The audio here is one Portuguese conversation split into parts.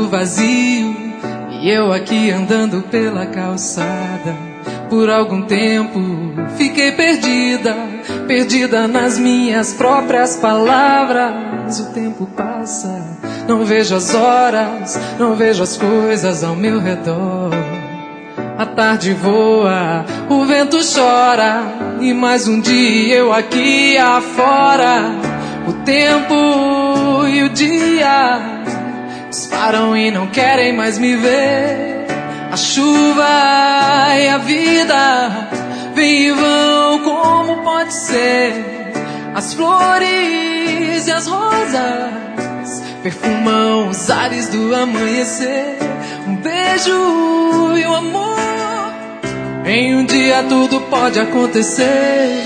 quarto vazio e eu aqui andando pela calçada. Por algum tempo fiquei perdida, perdida nas minhas próprias palavras. O tempo passa, não vejo as horas, não vejo as coisas ao meu redor. A tarde voa, o vento chora e mais um dia eu aqui afora. O tempo e o dia disparam e não querem mais me ver. A chuva e a vida vêm e vão, como pode ser? As flores e as rosas perfumam os ares do amanhecer. Um beijo e um amor, em um dia tudo pode acontecer.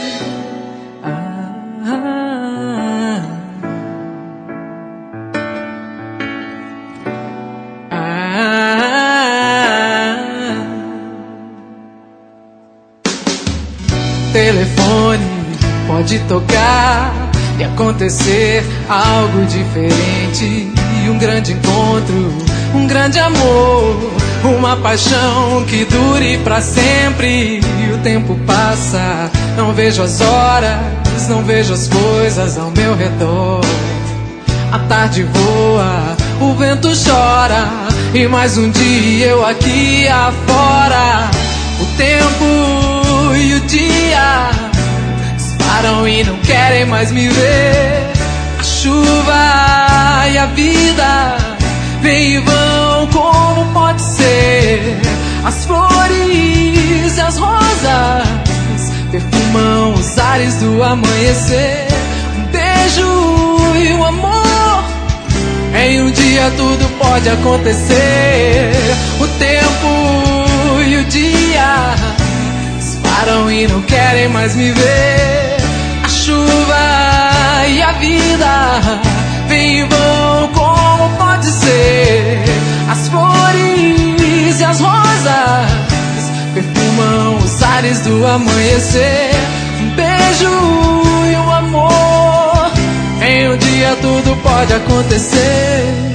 Telefone pode tocar e acontecer algo diferente. E um grande encontro, um grande amor, uma paixão que dure pra sempre. E o tempo passa, não vejo as horas, não vejo as coisas ao meu redor. A tarde voa, o vento chora e mais um dia eu aqui afora. O tempo e o dia disparam e não querem mais me ver. A chuva e a vida vêm e vão, como pode ser? As flores e as rosas perfumam os ares do amanhecer. Um beijo e um amor, em um dia tudo pode acontecer. O tempo e o dia disparam e não querem mais me ver. A chuva e a vida vêm e vão, como pode ser? As flores e as rosas perfumam os ares do amanhecer. Um beijo e um amor, em um dia tudo pode acontecer.